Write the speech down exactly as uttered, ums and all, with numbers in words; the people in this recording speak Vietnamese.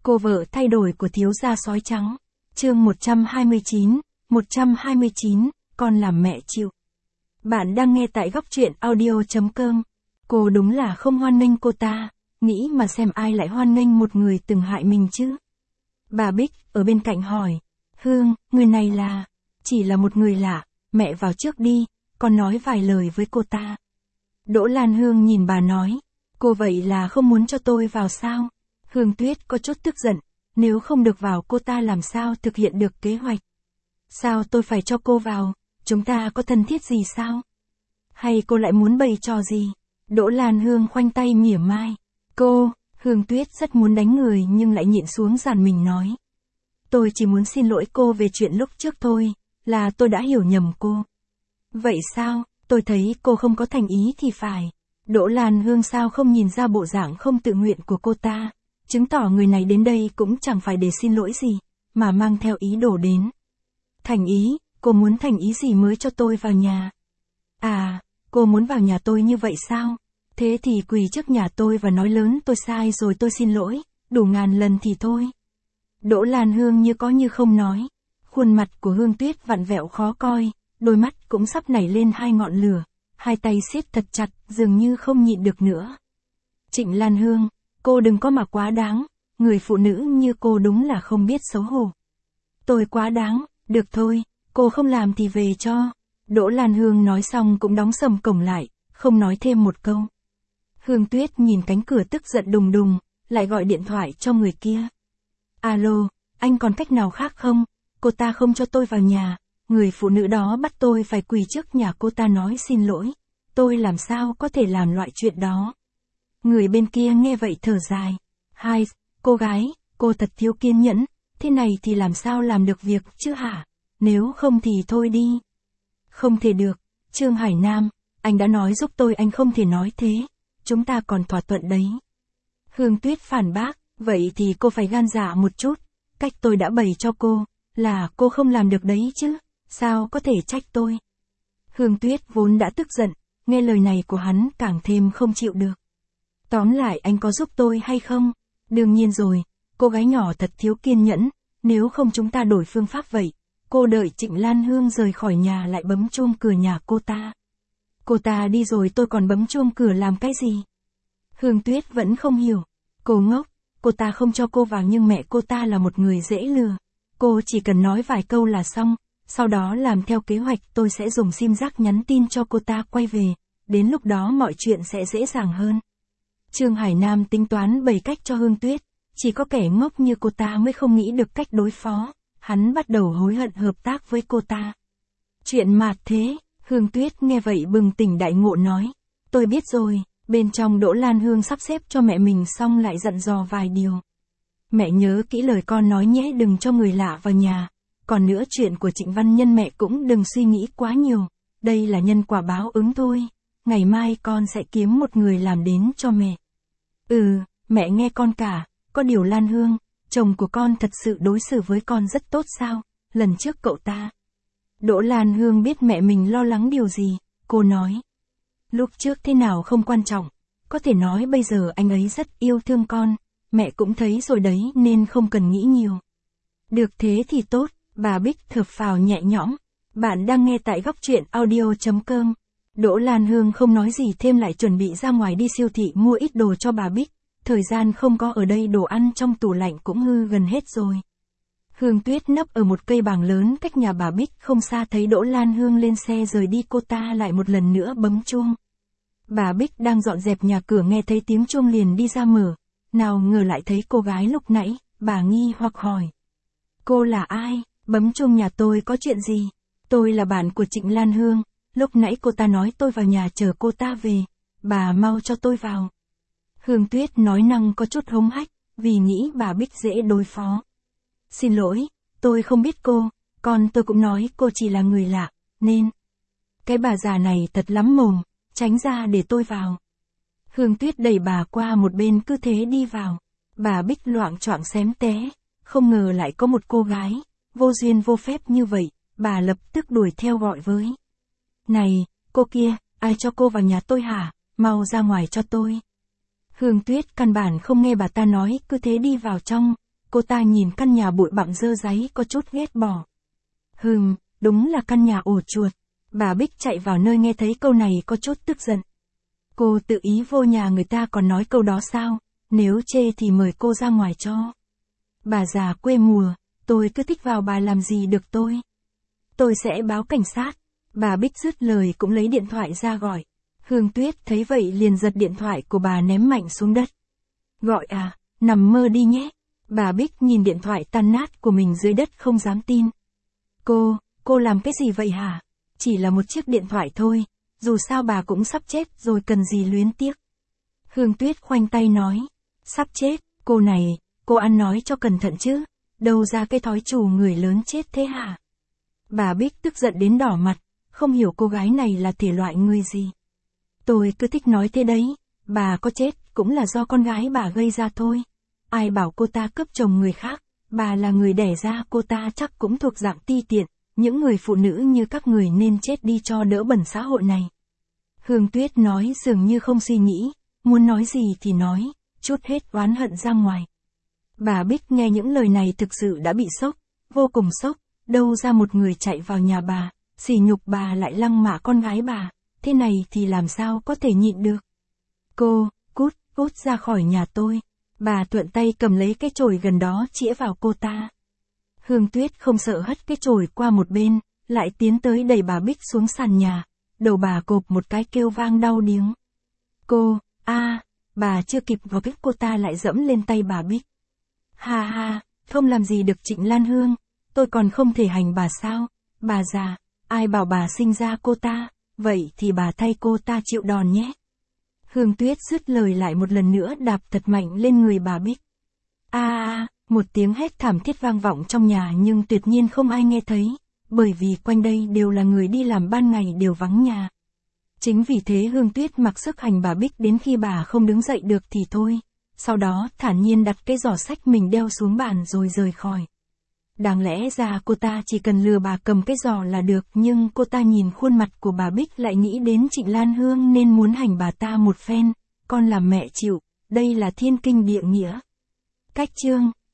Cô vợ thay đổi của thiếu gia sói trắng. Chương một trăm hai mươi chín, một trăm hai mươi chín, con làm mẹ chịu. Bạn đang nghe tại góc truyện audio chấm com. Cô đúng là không hoan nghênh cô ta, nghĩ mà xem ai lại hoan nghênh một người từng hại mình chứ. Bà Bích, ở bên cạnh hỏi. Hương, người này là... Chỉ là một người lạ, mẹ vào trước đi, con nói vài lời với cô ta. Đỗ Lan Hương nhìn bà nói. Cô vậy là không muốn cho tôi vào sao? Hương Tuyết có chút tức giận, nếu không được vào cô ta làm sao thực hiện được kế hoạch? Sao tôi phải cho cô vào, chúng ta có thân thiết gì sao? Hay cô lại muốn bày trò gì? Đỗ Lan Hương khoanh tay mỉa mai. Cô, Hương Tuyết rất muốn đánh người nhưng lại nhịn xuống dàn mình nói. Tôi chỉ muốn xin lỗi cô về chuyện lúc trước thôi, là tôi đã hiểu nhầm cô. Vậy sao, tôi thấy cô không có thành ý thì phải. Đỗ Lan Hương sao không nhìn ra bộ dạng không tự nguyện của cô ta, chứng tỏ người này đến đây cũng chẳng phải để xin lỗi gì, mà mang theo ý đồ đến. Thành ý, cô muốn thành ý gì mới cho tôi vào nhà? À, cô muốn vào nhà tôi như vậy sao? Thế thì quỳ trước nhà tôi và nói lớn tôi sai rồi tôi xin lỗi, đủ ngàn lần thì thôi. Đỗ Lan Hương như có như không nói. Khuôn mặt của Hương Tuyết vặn vẹo khó coi, đôi mắt cũng sắp nảy lên hai ngọn lửa, hai tay siết thật chặt, dường như không nhịn được nữa. Trịnh Lan Hương, cô đừng có mà quá đáng, người phụ nữ như cô đúng là không biết xấu hổ. Tôi quá đáng, được thôi, cô không làm thì về cho. Đỗ Lan Hương nói xong cũng đóng sầm cổng lại, không nói thêm một câu. Hương Tuyết nhìn cánh cửa tức giận đùng đùng, lại gọi điện thoại cho người kia. Alo, anh còn cách nào khác không? Cô ta không cho tôi vào nhà, người phụ nữ đó bắt tôi phải quỳ trước nhà cô ta nói xin lỗi. Tôi làm sao có thể làm loại chuyện đó? Người bên kia nghe vậy thở dài. Hai, cô gái, cô thật thiếu kiên nhẫn, thế này thì làm sao làm được việc chứ hả? Nếu không thì thôi đi. Không thể được, Trương Hải Nam, anh đã nói giúp tôi anh không thể nói thế, chúng ta còn thỏa thuận đấy. Hương Tuyết phản bác, vậy thì cô phải gan dạ một chút, cách tôi đã bày cho cô, là cô không làm được đấy chứ, sao có thể trách tôi. Hương Tuyết vốn đã tức giận, nghe lời này của hắn càng thêm không chịu được. Tóm lại anh có giúp tôi hay không? Đương nhiên rồi, cô gái nhỏ thật thiếu kiên nhẫn, nếu không chúng ta đổi phương pháp vậy. Cô đợi Trịnh Lan Hương rời khỏi nhà lại bấm chuông cửa nhà cô ta. Cô ta đi rồi tôi còn bấm chuông cửa làm cái gì? Hương Tuyết vẫn không hiểu. Cô ngốc, cô ta không cho cô vào nhưng mẹ cô ta là một người dễ lừa. Cô chỉ cần nói vài câu là xong, sau đó làm theo kế hoạch tôi sẽ dùng sim giác nhắn tin cho cô ta quay về, đến lúc đó mọi chuyện sẽ dễ dàng hơn. Trương Hải Nam tính toán bày cách cho Hương Tuyết, chỉ có kẻ ngốc như cô ta mới không nghĩ được cách đối phó, hắn bắt đầu hối hận hợp tác với cô ta. Chuyện mạt thế, Hương Tuyết nghe vậy bừng tỉnh đại ngộ nói, tôi biết rồi, bên trong Đỗ Lan Hương sắp xếp cho mẹ mình xong lại dặn dò vài điều. Mẹ nhớ kỹ lời con nói nhé, đừng cho người lạ vào nhà, còn nữa chuyện của Trịnh Văn Nhân mẹ cũng đừng suy nghĩ quá nhiều, đây là nhân quả báo ứng thôi, ngày mai con sẽ kiếm một người làm đến cho mẹ. Ừ, mẹ nghe con cả, có điều Lan Hương, chồng của con thật sự đối xử với con rất tốt sao, lần trước cậu ta. Đỗ Lan Hương biết mẹ mình lo lắng điều gì, cô nói. Lúc trước thế nào không quan trọng, có thể nói bây giờ anh ấy rất yêu thương con, mẹ cũng thấy rồi đấy nên không cần nghĩ nhiều. Được thế thì tốt, bà Bích thở phào nhẹ nhõm. Bạn đang nghe tại góc truyện audio chấm com. Đỗ Lan Hương không nói gì thêm lại chuẩn bị ra ngoài đi siêu thị mua ít đồ cho bà Bích. Thời gian không có ở đây đồ ăn trong tủ lạnh cũng hư gần hết rồi. Hương Tuyết nấp ở một cây bàng lớn cách nhà bà Bích không xa thấy Đỗ Lan Hương lên xe rời đi cô ta lại một lần nữa bấm chuông. Bà Bích đang dọn dẹp nhà cửa nghe thấy tiếng chuông liền đi ra mở. Nào ngờ lại thấy cô gái lúc nãy, bà nghi hoặc hỏi. Cô là ai? Bấm chuông nhà tôi có chuyện gì? Tôi là bạn của Trịnh Lan Hương, lúc nãy cô ta nói tôi vào nhà chờ cô ta về, bà mau cho tôi vào. Hương Tuyết nói năng có chút hống hách, vì nghĩ bà Bích dễ đối phó. Xin lỗi, tôi không biết cô, còn tôi cũng nói cô chỉ là người lạ, nên... Cái bà già này thật lắm mồm, tránh ra để tôi vào. Hương Tuyết đẩy bà qua một bên cứ thế đi vào. Bà Bích loạng choạng xém té, không ngờ lại có một cô gái, vô duyên vô phép như vậy, bà lập tức đuổi theo gọi với. Này, cô kia, ai cho cô vào nhà tôi hả? Mau ra ngoài cho tôi. Hương Tuyết căn bản không nghe bà ta nói, cứ thế đi vào trong, cô ta nhìn căn nhà bụi bặm dơ dáy có chút ghét bỏ. Hừm, đúng là căn nhà ổ chuột. Bà Bích chạy vào nơi nghe thấy câu này có chút tức giận. Cô tự ý vô nhà người ta còn nói câu đó sao, nếu chê thì mời cô ra ngoài cho. Bà già quê mùa, tôi cứ thích vào bà làm gì được tôi. Tôi sẽ báo cảnh sát. Bà Bích dứt lời cũng lấy điện thoại ra gọi. Hương Tuyết thấy vậy liền giật điện thoại của bà ném mạnh xuống đất. Gọi à, nằm mơ đi nhé. Bà Bích nhìn điện thoại tan nát của mình dưới đất không dám tin. Cô, cô làm cái gì vậy hả? Chỉ là một chiếc điện thoại thôi, dù sao bà cũng sắp chết rồi cần gì luyến tiếc. Hương Tuyết khoanh tay nói. Sắp chết, cô này, cô ăn nói cho cẩn thận chứ, đâu ra cái thói chủ người lớn chết thế hả? Bà Bích tức giận đến đỏ mặt, không hiểu cô gái này là thể loại người gì. Tôi cứ thích nói thế đấy, bà có chết cũng là do con gái bà gây ra thôi. Ai bảo cô ta cướp chồng người khác, bà là người đẻ ra cô ta chắc cũng thuộc dạng ti tiện, những người phụ nữ như các người nên chết đi cho đỡ bẩn xã hội này. Hương Tuyết nói dường như không suy nghĩ, muốn nói gì thì nói, chút hết oán hận ra ngoài. Bà Bích nghe những lời này thực sự đã bị sốc, vô cùng sốc, đâu ra một người chạy vào nhà bà, sỉ nhục bà lại lăng mạ con gái bà, thế này thì làm sao có thể nhịn được. Cô, cút, cút ra khỏi nhà tôi. Bà thuận tay cầm lấy cái chổi gần đó chĩa vào cô ta. Hương Tuyết không sợ hất cái chổi qua một bên, lại tiến tới đẩy bà Bích xuống sàn nhà, đầu bà cộp một cái kêu vang đau điếng. Cô, a, bà chưa kịp vào kích cô ta lại dẫm lên tay bà Bích. Ha ha, không làm gì được Trịnh Lan Hương, tôi còn không thể hành bà sao, bà già, ai bảo bà sinh ra cô ta, vậy thì bà thay cô ta chịu đòn nhé. Hương Tuyết dứt lời lại một lần nữa đạp thật mạnh lên người bà Bích. A a, một tiếng hét thảm thiết vang vọng trong nhà nhưng tuyệt nhiên không ai nghe thấy, bởi vì quanh đây đều là người đi làm ban ngày đều vắng nhà. Chính vì thế Hương Tuyết mặc sức hành bà Bích đến khi bà không đứng dậy được thì thôi, sau đó thản nhiên đặt cái giỏ sách mình đeo xuống bàn rồi rời khỏi. Đáng lẽ ra cô ta chỉ cần lừa bà cầm cái giỏ là được nhưng cô ta nhìn khuôn mặt của bà Bích lại nghĩ đến Trịnh Lan Hương nên muốn hành bà ta một phen, con làm mẹ chịu, đây là thiên kinh địa nghĩa. Cách chương